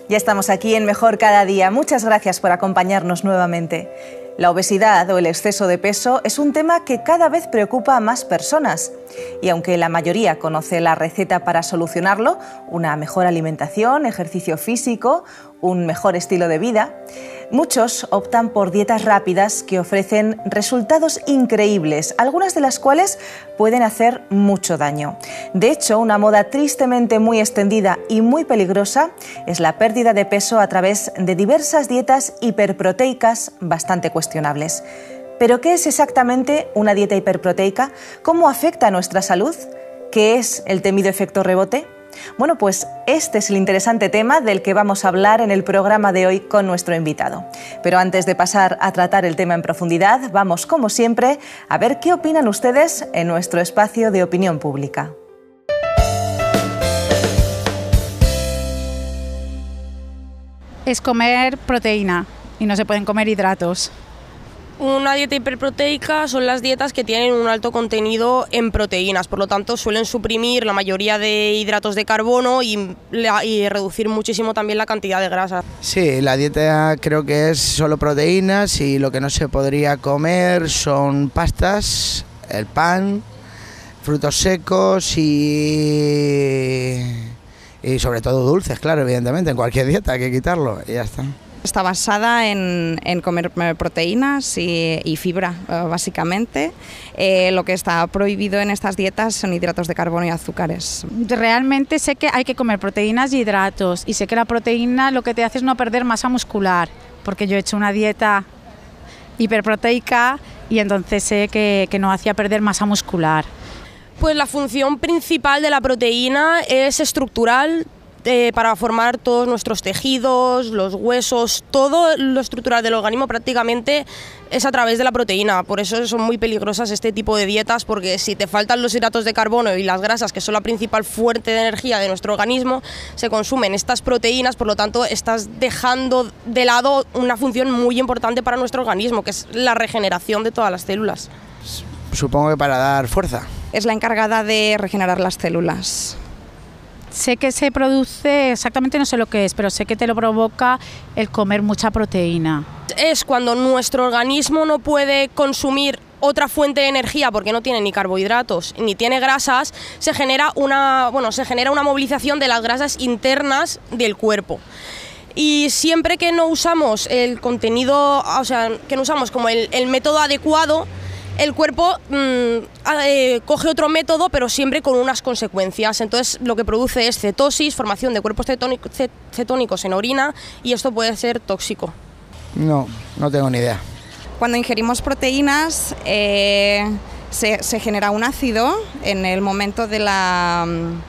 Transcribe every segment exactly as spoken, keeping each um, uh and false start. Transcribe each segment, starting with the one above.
Ya estamos aquí en Mejor Cada Día. Muchas gracias por acompañarnos nuevamente. La obesidad o el exceso de peso es un tema que cada vez preocupa a más personas. Y aunque la mayoría conoce la receta para solucionarlo, una mejor alimentación, ejercicio físico, un mejor estilo de vida, muchos optan por dietas rápidas que ofrecen resultados increíbles, algunas de las cuales pueden hacer mucho daño. De hecho, una moda tristemente muy extendida y muy peligrosa es la pérdida de peso a través de diversas dietas hiperproteicas bastante cuestionables. ¿Pero qué es exactamente una dieta hiperproteica? ¿Cómo afecta a nuestra salud? ¿Qué es el temido efecto rebote? Bueno, pues este es el interesante tema del que vamos a hablar en el programa de hoy con nuestro invitado. Pero antes de pasar a tratar el tema en profundidad, vamos, como siempre, a ver qué opinan ustedes en nuestro espacio de opinión pública. Es comer proteína y no se pueden comer hidratos. Una dieta hiperproteica son las dietas que tienen un alto contenido en proteínas, por lo tanto suelen suprimir la mayoría de hidratos de carbono y, y reducir muchísimo también la cantidad de grasa. Sí, la dieta creo que es solo proteínas y lo que no se podría comer son pastas, el pan, frutos secos y, y sobre todo dulces, claro, evidentemente, en cualquier dieta hay que quitarlo y ya está. Está basada en, en comer proteínas y, y fibra, básicamente. Eh, lo que está prohibido en estas dietas son hidratos de carbono y azúcares. Realmente sé que hay que comer proteínas y hidratos, y sé que la proteína lo que te hace es no perder masa muscular, porque yo he hecho una dieta hiperproteica y entonces sé que, que no hacía perder masa muscular. Pues la función principal de la proteína es estructural, Eh, para formar todos nuestros tejidos, los huesos, todo lo estructural del organismo prácticamente es a través de la proteína. Por eso son muy peligrosas este tipo de dietas, porque si te faltan los hidratos de carbono y las grasas, que son la principal fuente de energía de nuestro organismo, se consumen estas proteínas, por lo tanto estás dejando de lado una función muy importante para nuestro organismo, que es la regeneración de todas las células. Supongo que para dar fuerza. Es la encargada de regenerar las células. Sé que se produce, exactamente no sé lo que es, pero sé que te lo provoca el comer mucha proteína. Es cuando nuestro organismo no puede consumir otra fuente de energía porque no tiene ni carbohidratos ni tiene grasas, se genera una, bueno, se genera una movilización de las grasas internas del cuerpo. Y siempre que no usamos el contenido, o sea, que no usamos como el, el método adecuado, el cuerpo mmm, eh, coge otro método, pero siempre con unas consecuencias. Entonces lo que produce es cetosis, formación de cuerpos cetónicos, cetónicos en orina, y esto puede ser tóxico. No, no tengo ni idea. Cuando ingerimos proteínas eh, se, se genera un ácido en el momento de la,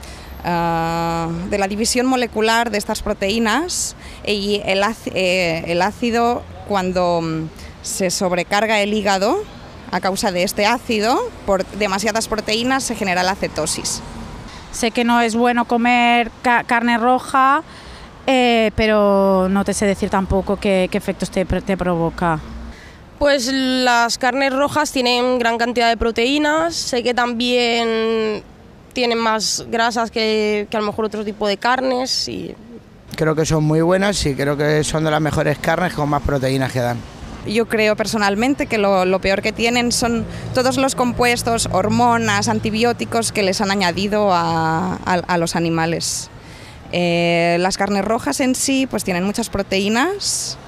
uh, de la división molecular de estas proteínas, y el, eh, el ácido, cuando se sobrecarga el hígado a causa de este ácido, por demasiadas proteínas, se genera la cetosis. Sé que no es bueno comer ca carne roja, eh, pero no te sé decir tampoco qué, qué efectos te, te provoca. Pues las carnes rojas tienen gran cantidad de proteínas, sé que también tienen más grasas que, que a lo mejor otro tipo de carnes. Y creo que son muy buenas y creo que son de las mejores carnes con más proteínas que dan. Yo creo personalmente que lo, lo peor que tienen son todos los compuestos, hormonas, antibióticos que les han añadido a, a, a los animales. Eh, las carnes rojas en sí pues tienen muchas proteínas.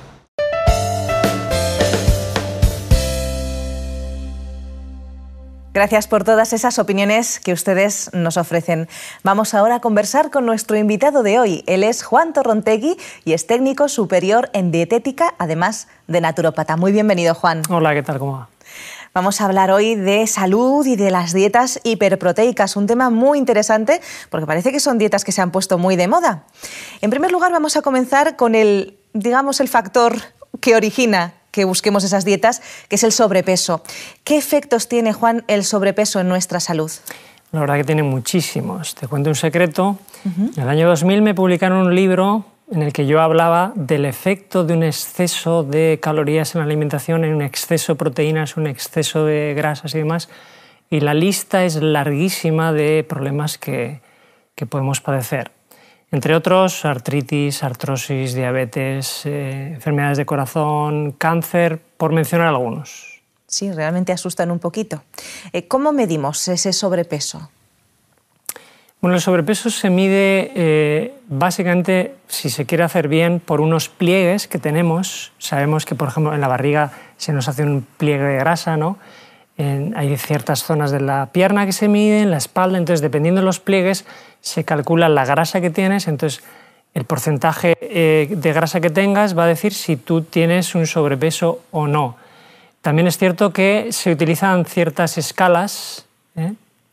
Gracias por todas esas opiniones que ustedes nos ofrecen. Vamos ahora a conversar con nuestro invitado de hoy. Él es Juan Torrontegui y es técnico superior en dietética, además de naturópata. Muy bienvenido, Juan. Hola, ¿qué tal? ¿Cómo va? Vamos a hablar hoy de salud y de las dietas hiperproteicas, un tema muy interesante porque parece que son dietas que se han puesto muy de moda. En primer lugar, vamos a comenzar con el, digamos, el factor que origina que busquemos esas dietas, que es el sobrepeso. ¿Qué efectos tiene, Juan, el sobrepeso en nuestra salud? La verdad que tiene muchísimos. Te cuento un secreto. Uh-huh. En el año dos mil me publicaron un libro en el que yo hablaba del efecto de un exceso de calorías en la alimentación, en un exceso de proteínas, un exceso de grasas y demás. Y la lista es larguísima de problemas que, que podemos padecer. entre otros artritis, artrosis, diabetes, eh, enfermedades de corazón, cáncer, por mencionar algunos. Sí, realmente asustan un poquito. Eh, ¿Cómo medimos ese sobrepeso? Bueno, el sobrepeso se mide eh, básicamente, si se quiere hacer bien, por unos pliegues que tenemos. Sabemos que, por ejemplo, en la barriga se nos hace un pliegue de grasa, ¿no? En, hay ciertas zonas de la pierna que se miden, la espalda, entonces dependiendo de los pliegues se calcula la grasa que tienes, entonces el porcentaje eh, de grasa que tengas va a decir si tú tienes un sobrepeso o no. También es cierto que se utilizan ciertas escalas ¿eh?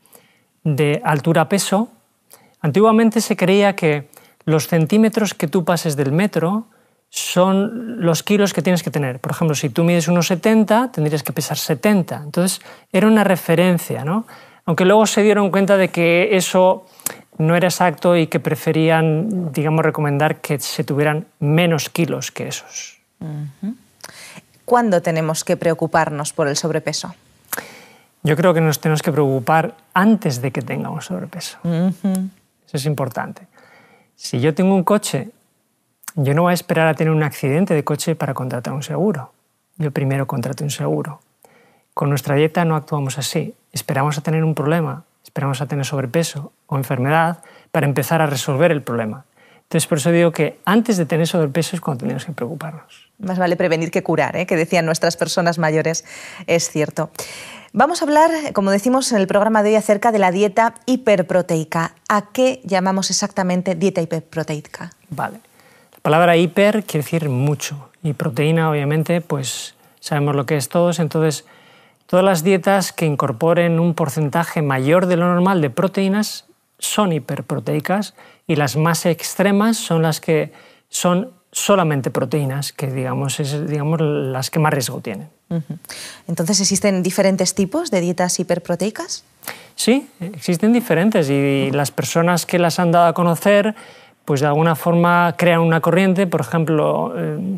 de altura-peso. Antiguamente se creía que los centímetros que tú pases del metro son los kilos que tienes que tener. Por ejemplo, si tú mides unos setenta, tendrías que pesar setenta. Entonces, era una referencia, ¿no? Aunque luego se dieron cuenta de que eso no era exacto y que preferían, digamos, recomendar que se tuvieran menos kilos que esos. Uh-huh. ¿Cuándo tenemos que preocuparnos por el sobrepeso? Yo creo que nos tenemos que preocupar antes de que tengamos sobrepeso. Uh-huh. Eso es importante. Si yo tengo un coche, yo no voy a esperar a tener un accidente de coche para contratar un seguro. Yo primero contrato un seguro. Con nuestra dieta no actuamos así. Esperamos a tener un problema, esperamos a tener sobrepeso o enfermedad para empezar a resolver el problema. Entonces, por eso digo que antes de tener sobrepeso es cuando tenemos que preocuparnos. Más vale prevenir que curar, ¿eh? Que decían nuestras personas mayores, es cierto. Vamos a hablar, como decimos en el programa de hoy, acerca de la dieta hiperproteica. ¿A qué llamamos exactamente dieta hiperproteica? Vale. La palabra hiper quiere decir mucho y proteína, obviamente, pues sabemos lo que es todos. Entonces, todas las dietas que incorporen un porcentaje mayor de lo normal de proteínas son hiperproteicas y las más extremas son las que son solamente proteínas, que digamos, es digamos, las que más riesgo tienen. Uh-huh. Entonces, ¿existen diferentes tipos de dietas hiperproteicas? Sí, existen diferentes y las personas que las han dado a conocer, pues de alguna forma crean una corriente. Por ejemplo,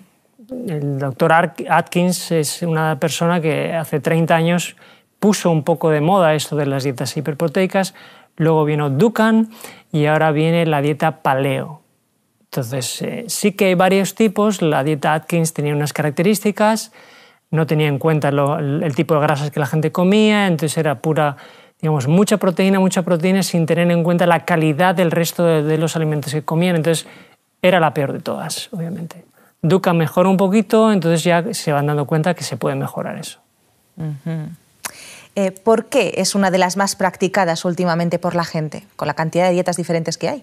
el doctor Atkins es una persona que hace treinta años puso un poco de moda esto de las dietas hiperproteicas, luego vino Duncan y ahora viene la dieta paleo. Entonces, eh, sí que hay varios tipos. La dieta Atkins tenía unas características, no tenía en cuenta lo, el, el tipo de grasas que la gente comía, entonces era pura, digamos, mucha proteína, mucha proteína sin tener en cuenta la calidad del resto de, de los alimentos que comían. Entonces, era la peor de todas, obviamente. Duncan mejoró un poquito, entonces ya se van dando cuenta que se puede mejorar eso. Uh-huh. eh, ¿Por qué es una de las más practicadas últimamente por la gente, con la cantidad de dietas diferentes que hay?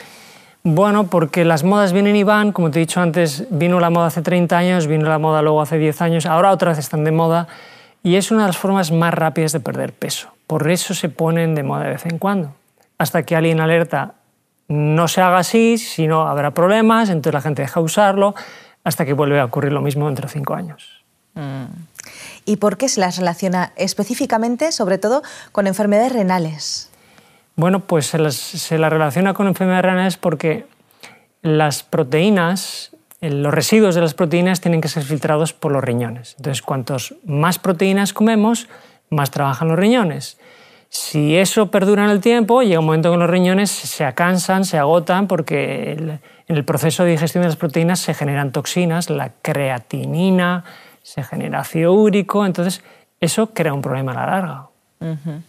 Bueno, porque las modas vienen y van. Como te he dicho antes, vino la moda hace treinta años, vino la moda luego hace diez años, ahora otra vez están de moda y es una de las formas más rápidas de perder peso. Por eso se ponen de moda de vez en cuando. Hasta que alguien alerta, no se haga así, si no habrá problemas, entonces la gente deja de usarlo, hasta que vuelve a ocurrir lo mismo dentro de cinco años. Mm. ¿Y por qué se las relaciona específicamente, sobre todo, con enfermedades renales? Bueno, pues se las, se las relaciona con enfermedades renales porque las proteínas, los residuos de las proteínas tienen que ser filtrados por los riñones. Entonces, cuantos más proteínas comemos, más trabajan los riñones. Si eso perdura en el tiempo, llega un momento que los riñones se cansan, se agotan, porque el, en el proceso de digestión de las proteínas se generan toxinas, la creatinina, se genera ácido úrico, entonces eso crea un problema a la larga. Uh-huh.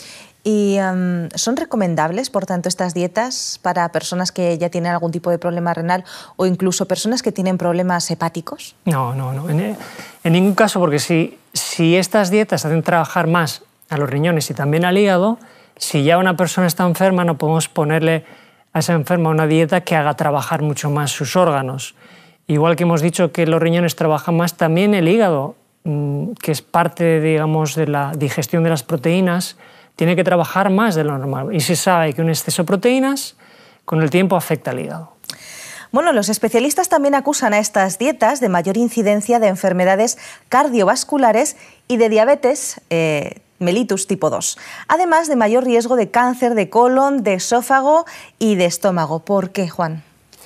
¿Y um, son recomendables, por tanto, estas dietas para personas que ya tienen algún tipo de problema renal o incluso personas que tienen problemas hepáticos? No, no, no. En, en ningún caso, porque si, si estas dietas hacen trabajar más a los riñones y también al hígado, si ya una persona está enferma, no podemos ponerle a esa enferma una dieta que haga trabajar mucho más sus órganos. Igual que hemos dicho que los riñones trabajan más, también el hígado, que es parte, digamos, de la digestión de las proteínas, tiene que trabajar más de lo normal. Y se sabe que un exceso de proteínas con el tiempo afecta al hígado. Bueno, los especialistas también acusan a estas dietas de mayor incidencia de enfermedades cardiovasculares y de diabetes eh, mellitus tipo dos, además de mayor riesgo de cáncer de colon, de esófago y de estómago. ¿Por qué, Juan?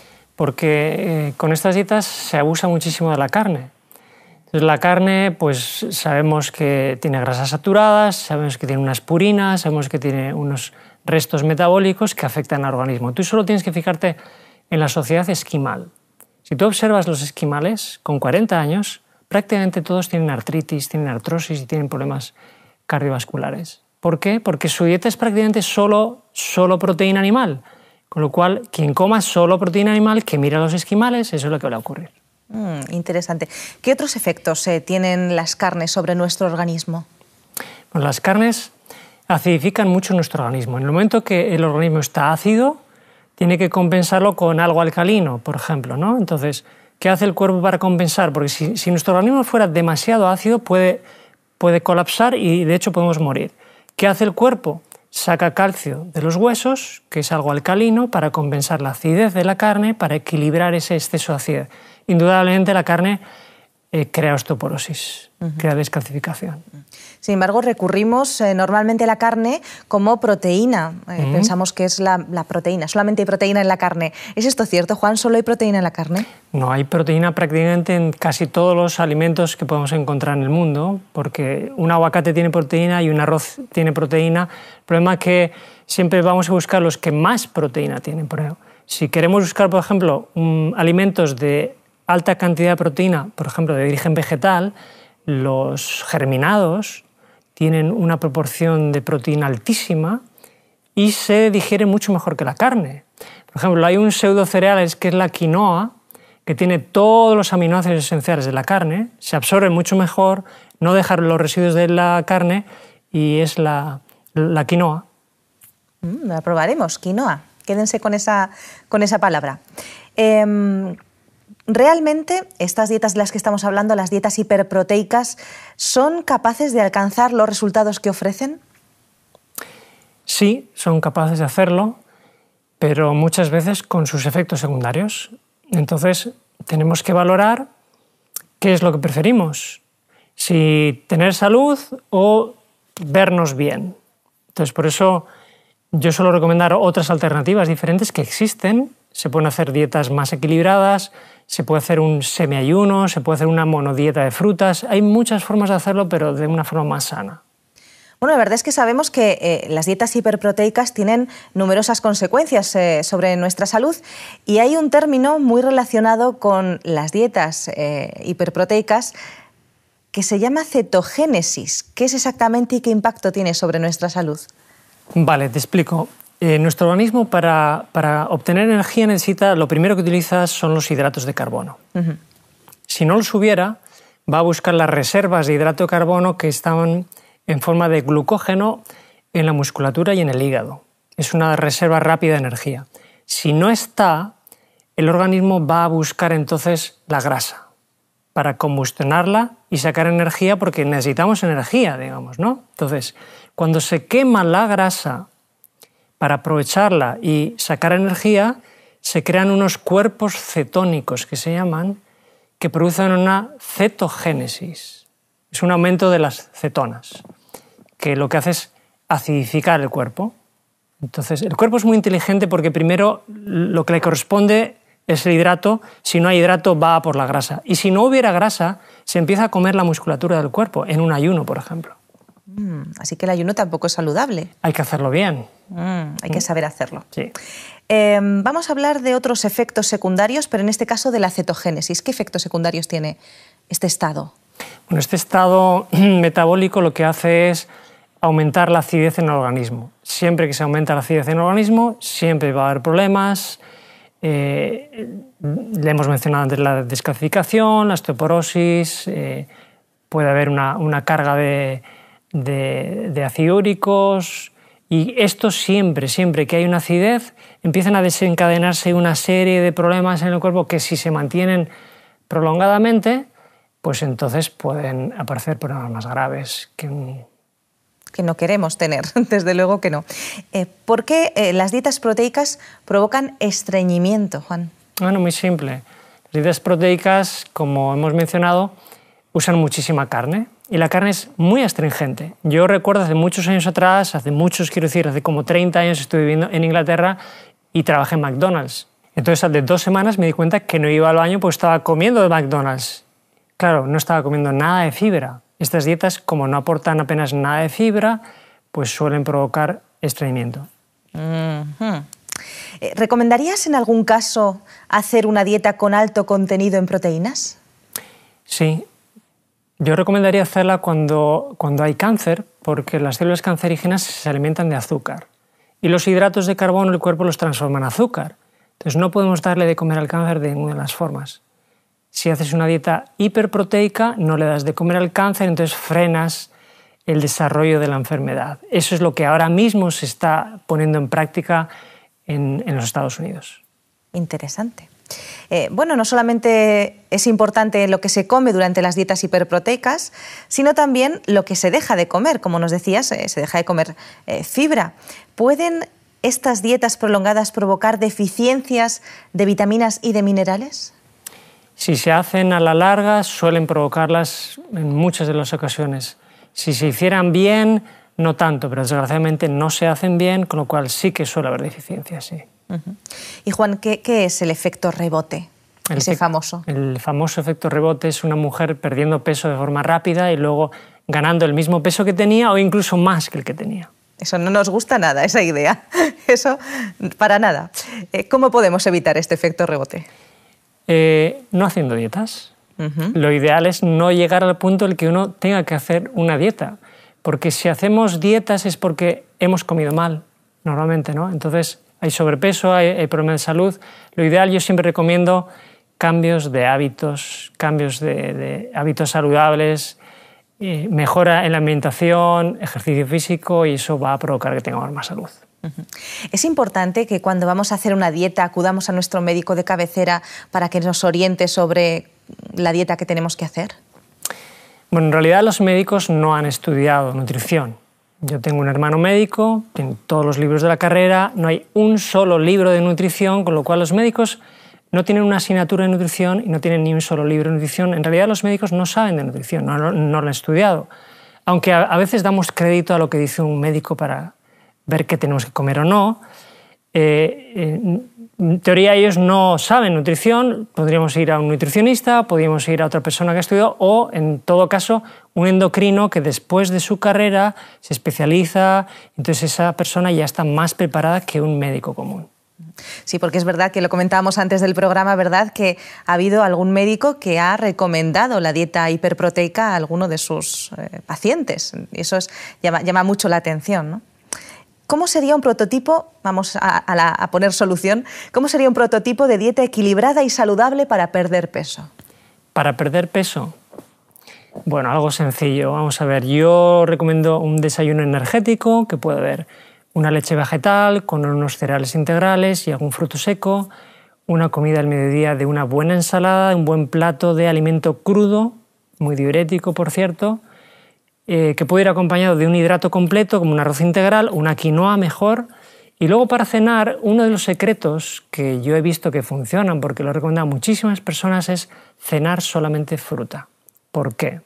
Porque eh, con estas dietas se abusa muchísimo de la carne. Entonces, la carne, pues sabemos que tiene grasas saturadas, sabemos que tiene unas purinas, sabemos que tiene unos restos metabólicos que afectan al organismo. Tú solo tienes que fijarte en la sociedad esquimal. Si tú observas los esquimales, con cuarenta años, prácticamente todos tienen artritis, tienen artrosis y tienen problemas cardiovasculares. ¿Por qué? Porque su dieta es prácticamente solo, solo proteína animal. Con lo cual, quien coma solo proteína animal, que mira a los esquimales, eso es lo que va a ocurrir. Mm, interesante. ¿Qué otros efectos eh, tienen las carnes sobre nuestro organismo? Bueno, las carnes acidifican mucho nuestro organismo. En el momento que el organismo está ácido, tiene que compensarlo con algo alcalino, por ejemplo, ¿no? Entonces, ¿qué hace el cuerpo para compensar? Porque si, si nuestro organismo fuera demasiado ácido, puede, puede colapsar y de hecho podemos morir. ¿Qué hace el cuerpo? Saca calcio de los huesos, que es algo alcalino, para compensar la acidez de la carne, para equilibrar ese exceso de acidez. Indudablemente la carne eh, crea osteoporosis, uh-huh. crea descalcificación. Sin embargo, recurrimos eh, normalmente a la carne como proteína. Eh, uh-huh. Pensamos que es la, la proteína, solamente hay proteína en la carne. ¿Es esto cierto, Juan? ¿Solo hay proteína en la carne? No, hay proteína prácticamente en casi todos los alimentos que podemos encontrar en el mundo, porque un aguacate tiene proteína y un arroz tiene proteína. El problema es que siempre vamos a buscar los que más proteína tienen. Por ejemplo, si queremos buscar, por ejemplo, um, alimentos de alta cantidad de proteína, por ejemplo, de origen vegetal, los germinados tienen una proporción de proteína altísima y se digiere mucho mejor que la carne. Por ejemplo, hay un pseudocereal que es la quinoa, que tiene todos los aminoácidos esenciales de la carne, se absorbe mucho mejor, no deja los residuos de la carne y es la, la quinoa. Mm, la probaremos, quinoa. Quédense con esa, con esa palabra. Eh, ¿Realmente estas dietas de las que estamos hablando, las dietas hiperproteicas, son capaces de alcanzar los resultados que ofrecen? Sí, son capaces de hacerlo, pero muchas veces con sus efectos secundarios. Entonces, tenemos que valorar qué es lo que preferimos, si tener salud o vernos bien. Entonces, por eso yo suelo recomendar otras alternativas diferentes que existen. Se pueden hacer dietas más equilibradas, se puede hacer un semiayuno, se puede hacer una monodieta de frutas. Hay muchas formas de hacerlo, pero de una forma más sana. Bueno, la verdad es que sabemos que eh, las dietas hiperproteicas tienen numerosas consecuencias eh, sobre nuestra salud y hay un término muy relacionado con las dietas eh, hiperproteicas que se llama cetogénesis. ¿Qué es exactamente y qué impacto tiene sobre nuestra salud? Vale, te explico. Eh, nuestro organismo para, para obtener energía necesita, lo primero que utiliza son los hidratos de carbono. Uh-huh. Si no los hubiera, va a buscar las reservas de hidrato de carbono que están en forma de glucógeno en la musculatura y en el hígado. Es una reserva rápida de energía. Si no está, el organismo va a buscar entonces la grasa para combustionarla y sacar energía porque necesitamos energía, digamos, ¿no? Entonces, cuando se quema la grasa para aprovecharla y sacar energía, se crean unos cuerpos cetónicos que se llaman, que producen una cetogénesis. Es un aumento de las cetonas, que lo que hace es acidificar el cuerpo. Entonces, el cuerpo es muy inteligente porque primero lo que le corresponde es el hidrato. Si no hay hidrato, va por la grasa. Y si no hubiera grasa, se empieza a comer la musculatura del cuerpo, en un ayuno, por ejemplo. Mm, así que el ayuno tampoco es saludable. Hay que hacerlo bien. Mm, hay que saber hacerlo. Sí. Eh, vamos a hablar de otros efectos secundarios, pero en este caso de la cetogénesis. ¿Qué efectos secundarios tiene este estado? Bueno, este estado metabólico lo que hace es aumentar la acidez en el organismo. Siempre que se aumenta la acidez en el organismo, siempre va a haber problemas. Eh, le hemos mencionado antes la descalcificación, la osteoporosis, eh, puede haber una, una carga de, de, de ácidos úricos. Y esto siempre, siempre que hay una acidez, empiezan a desencadenarse una serie de problemas en el cuerpo que si se mantienen prolongadamente, pues entonces pueden aparecer problemas más graves que un... que no queremos tener, desde luego que no. Eh, ¿Por qué eh, las dietas proteicas provocan estreñimiento, Juan? Bueno, muy simple. Las dietas proteicas, como hemos mencionado, usan muchísima carne y la carne es muy astringente. Yo recuerdo hace muchos años atrás, hace muchos, quiero decir, hace como treinta años estuve viviendo en Inglaterra y trabajé en McDonald's. Entonces, hace dos semanas me di cuenta que no iba al baño porque estaba comiendo de McDonald's. Claro, no estaba comiendo nada de fibra. Estas dietas, como no aportan apenas nada de fibra, pues suelen provocar estreñimiento. Uh-huh. ¿Recomendarías en algún caso hacer una dieta con alto contenido en proteínas? Sí. Yo recomendaría hacerla cuando, cuando hay cáncer, porque las células cancerígenas se alimentan de azúcar y los hidratos de carbono el cuerpo los transforma en azúcar. Entonces no podemos darle de comer al cáncer de ninguna de las formas. Si haces una dieta hiperproteica, no le das de comer al cáncer, entonces frenas el desarrollo de la enfermedad. Eso es lo que ahora mismo se está poniendo en práctica en, en los Estados Unidos. Interesante. Eh, bueno, no solamente es importante lo que se come durante las dietas hiperproteicas, sino también lo que se deja de comer. Como nos decías, eh, se deja de comer eh, fibra. ¿Pueden estas dietas prolongadas provocar deficiencias de vitaminas y de minerales? Si se hacen a la larga, suelen provocarlas en muchas de las ocasiones. Si se hicieran bien, no tanto, pero desgraciadamente no se hacen bien, con lo cual sí que suele haber deficiencias, sí. Uh-huh. Y Juan, ¿qué, qué es el efecto rebote? El ese famoso. El famoso efecto rebote es una mujer perdiendo peso de forma rápida y luego ganando el mismo peso que tenía o incluso más que el que tenía. Eso no nos gusta nada, esa idea. Eso, para nada. ¿Cómo podemos evitar este efecto rebote? Eh, no haciendo dietas. Uh-huh. Lo ideal es no llegar al punto en el que uno tenga que hacer una dieta. Porque si hacemos dietas es porque hemos comido mal, normalmente, ¿no? Entonces hay sobrepeso, hay, hay problemas de salud. Lo ideal, yo siempre recomiendo cambios de hábitos, cambios de, de hábitos saludables, eh, mejora en la alimentación, ejercicio físico, y eso va a provocar que tengamos más salud. Uh-huh. Es importante que cuando vamos a hacer una dieta acudamos a nuestro médico de cabecera para que nos oriente sobre la dieta que tenemos que hacer. Bueno, en realidad los médicos no han estudiado nutrición. Yo tengo un hermano médico, tiene todos los libros de la carrera, no hay un solo libro de nutrición, con lo cual los médicos no tienen una asignatura de nutrición y no tienen ni un solo libro de nutrición. En realidad los médicos no saben de nutrición, no, no, no lo han estudiado. Aunque a, a veces damos crédito a lo que dice un médico para ver qué tenemos que comer o no. Eh, eh, en teoría ellos no saben nutrición, podríamos ir a un nutricionista, podríamos ir a otra persona que ha estudiado o, en todo caso, un endocrino que después de su carrera se especializa, entonces esa persona ya está más preparada que un médico común. Sí, porque es verdad que lo comentábamos antes del programa, ¿verdad?, que ha habido algún médico que ha recomendado la dieta hiperproteica a alguno de sus eh, pacientes. Eso es, llama, llama mucho la atención, ¿no? ¿Cómo sería un prototipo, vamos a, a, la, a poner solución, cómo sería un prototipo de dieta equilibrada y saludable para perder peso? Para perder peso, bueno, algo sencillo. Vamos a ver, yo recomiendo un desayuno energético, que puede haber una leche vegetal con unos cereales integrales y algún fruto seco, una comida al mediodía de una buena ensalada, un buen plato de alimento crudo, muy diurético, por cierto, Eh, que puede ir acompañado de un hidrato completo, como un arroz integral, una quinoa mejor. Y luego para cenar, uno de los secretos que yo he visto que funcionan, porque lo he recomendado a muchísimas personas, es cenar solamente fruta. ¿Por qué?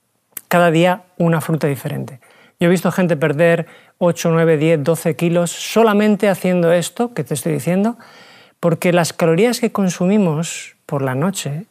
Cada día una fruta diferente. Yo he visto gente perder ocho, nueve, diez, doce kilos solamente haciendo esto que te estoy diciendo, porque las calorías que consumimos por la noche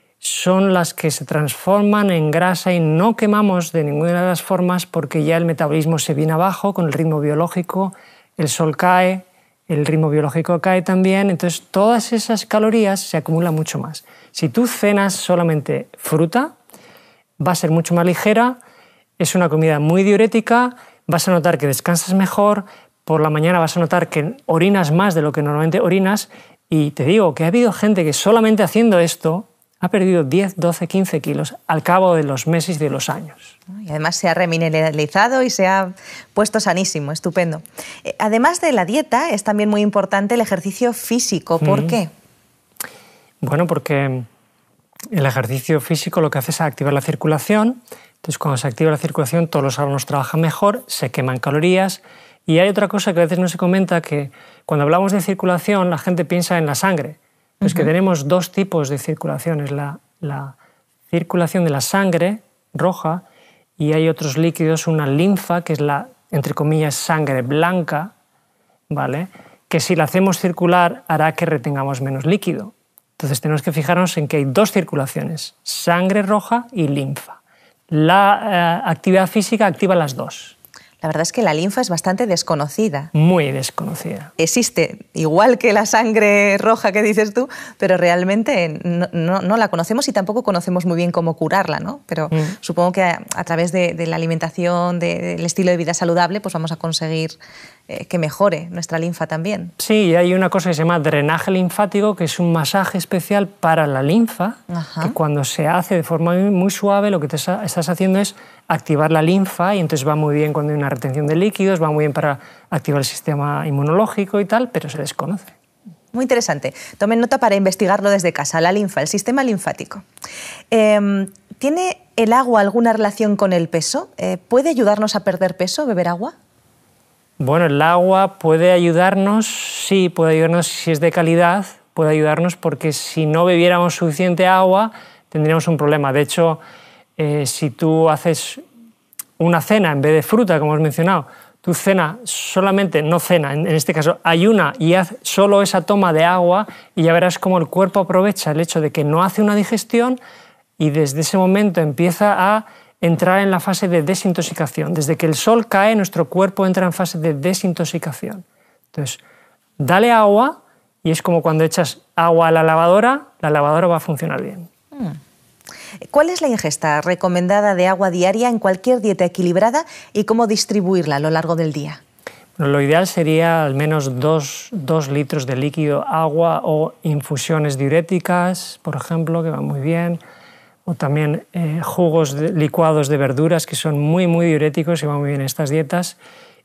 son las que se transforman en grasa y no quemamos de ninguna de las formas porque ya el metabolismo se viene abajo con el ritmo biológico, el sol cae, el ritmo biológico cae también, entonces todas esas calorías se acumulan mucho más. Si tú cenas solamente fruta, va a ser mucho más ligera, es una comida muy diurética, vas a notar que descansas mejor, por la mañana vas a notar que orinas más de lo que normalmente orinas, y te digo que ha habido gente que solamente haciendo esto ha perdido diez, doce, quince kilos al cabo de los meses y de los años. Y además se ha remineralizado y se ha puesto sanísimo, estupendo. Además de la dieta, es también muy importante el ejercicio físico. ¿Por mm. qué? Bueno, porque el ejercicio físico lo que hace es activar la circulación. Entonces, cuando se activa la circulación, todos los órganos trabajan mejor, se queman calorías. Y hay otra cosa que a veces no se comenta, que cuando hablamos de circulación, la gente piensa en la sangre. Es uh-huh. que tenemos dos tipos de circulaciones, la, la circulación de la sangre roja y hay otros líquidos, una linfa, que es la, entre comillas, sangre blanca, ¿vale?, que si la hacemos circular hará que retengamos menos líquido. Entonces tenemos que fijarnos en que hay dos circulaciones, sangre roja y linfa. La eh, actividad física activa las dos. La verdad es que la linfa es bastante desconocida. Muy desconocida. Existe, igual que la sangre roja que dices tú, pero realmente no, no, no la conocemos y tampoco conocemos muy bien cómo curarla, ¿no? Pero mm. supongo que a, a través de, de la alimentación, de, del estilo de vida saludable, pues vamos a conseguir eh, que mejore nuestra linfa también. Sí, y hay una cosa que se llama drenaje linfático, que es un masaje especial para la linfa, Ajá. que cuando se hace de forma muy, muy suave, lo que te estás haciendo es activar la linfa, y entonces va muy bien cuando hay una retención de líquidos, va muy bien para activar el sistema inmunológico y tal, pero se desconoce. Muy interesante. Tomen nota para investigarlo desde casa. La linfa, el sistema linfático. Eh, ¿Tiene el agua alguna relación con el peso? Eh, ¿Puede ayudarnos a perder peso, beber agua? Bueno, el agua puede ayudarnos, sí, puede ayudarnos si es de calidad, puede ayudarnos porque si no bebiéramos suficiente agua tendríamos un problema. De hecho, eh, si tú haces una cena en vez de fruta, como has mencionado, tú cena solamente, no cena, en este caso ayuna y haz solo esa toma de agua y ya verás cómo el cuerpo aprovecha el hecho de que no hace una digestión y desde ese momento empieza a entrar en la fase de desintoxicación. Desde que el sol cae, nuestro cuerpo entra en fase de desintoxicación. Entonces, dale agua y es como cuando echas agua a la lavadora, la lavadora va a funcionar bien. Mm. ¿Cuál es la ingesta recomendada de agua diaria en cualquier dieta equilibrada y cómo distribuirla a lo largo del día? Bueno, lo ideal sería al menos dos, dos litros de líquido, agua o infusiones diuréticas, por ejemplo, que van muy bien, o también eh, jugos de, licuados de verduras que son muy, muy diuréticos y van muy bien en estas dietas.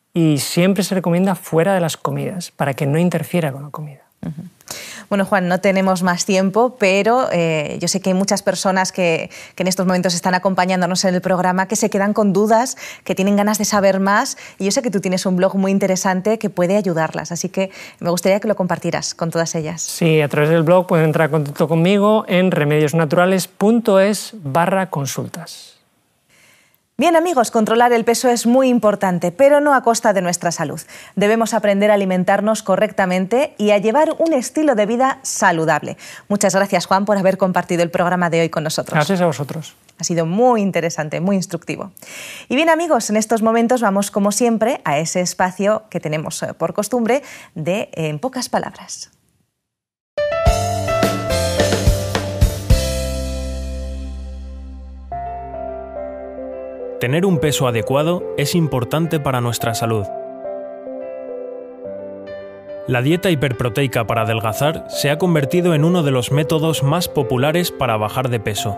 Y siempre se recomienda fuera de las comidas, para que no interfiera con la comida. Uh-huh. Bueno, Juan, no tenemos más tiempo, pero eh, yo sé que hay muchas personas que, que en estos momentos están acompañándonos en el programa, que se quedan con dudas, que tienen ganas de saber más, y yo sé que tú tienes un blog muy interesante que puede ayudarlas, así que me gustaría que lo compartieras con todas ellas. Sí, a través del blog pueden entrar en contacto conmigo en remediosnaturales.es barra consultas. Bien, amigos, controlar el peso es muy importante, pero no a costa de nuestra salud. Debemos aprender a alimentarnos correctamente y a llevar un estilo de vida saludable. Muchas gracias, Juan, por haber compartido el programa de hoy con nosotros. Gracias a vosotros. Ha sido muy interesante, muy instructivo. Y bien, amigos, en estos momentos vamos, como siempre, a ese espacio que tenemos por costumbre de En Pocas Palabras. Tener un peso adecuado es importante para nuestra salud. La dieta hiperproteica para adelgazar se ha convertido en uno de los métodos más populares para bajar de peso.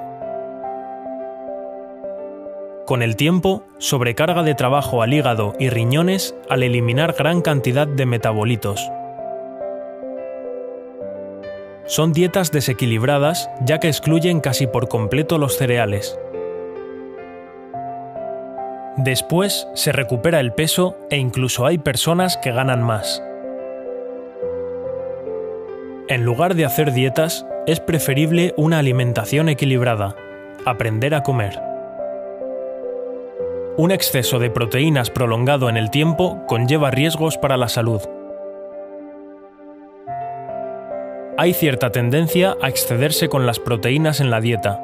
Con el tiempo, sobrecarga de trabajo al hígado y riñones al eliminar gran cantidad de metabolitos. Son dietas desequilibradas ya que excluyen casi por completo los cereales. Después se recupera el peso e incluso hay personas que ganan más. En lugar de hacer dietas, es preferible una alimentación equilibrada, aprender a comer. Un exceso de proteínas prolongado en el tiempo conlleva riesgos para la salud. Hay cierta tendencia a excederse con las proteínas en la dieta.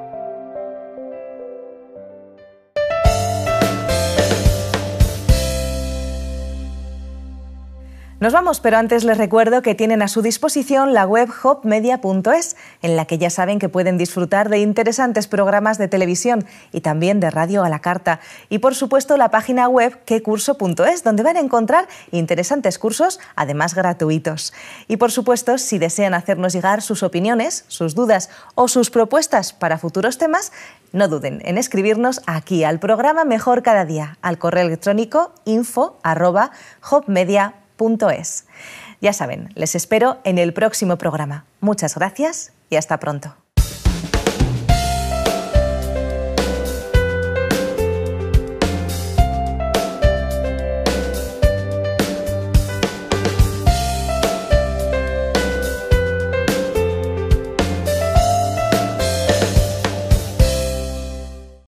Nos vamos, pero antes les recuerdo que tienen a su disposición la web hopmedia punto es, en la que ya saben que pueden disfrutar de interesantes programas de televisión y también de radio a la carta. Y por supuesto la página web quecurso punto es, donde van a encontrar interesantes cursos, además gratuitos. Y por supuesto, si desean hacernos llegar sus opiniones, sus dudas o sus propuestas para futuros temas, no duden en escribirnos aquí al programa Mejor Cada Día, al correo electrónico info arroba hopmedia punto es. Ya saben, les espero en el próximo programa. Muchas gracias y hasta pronto.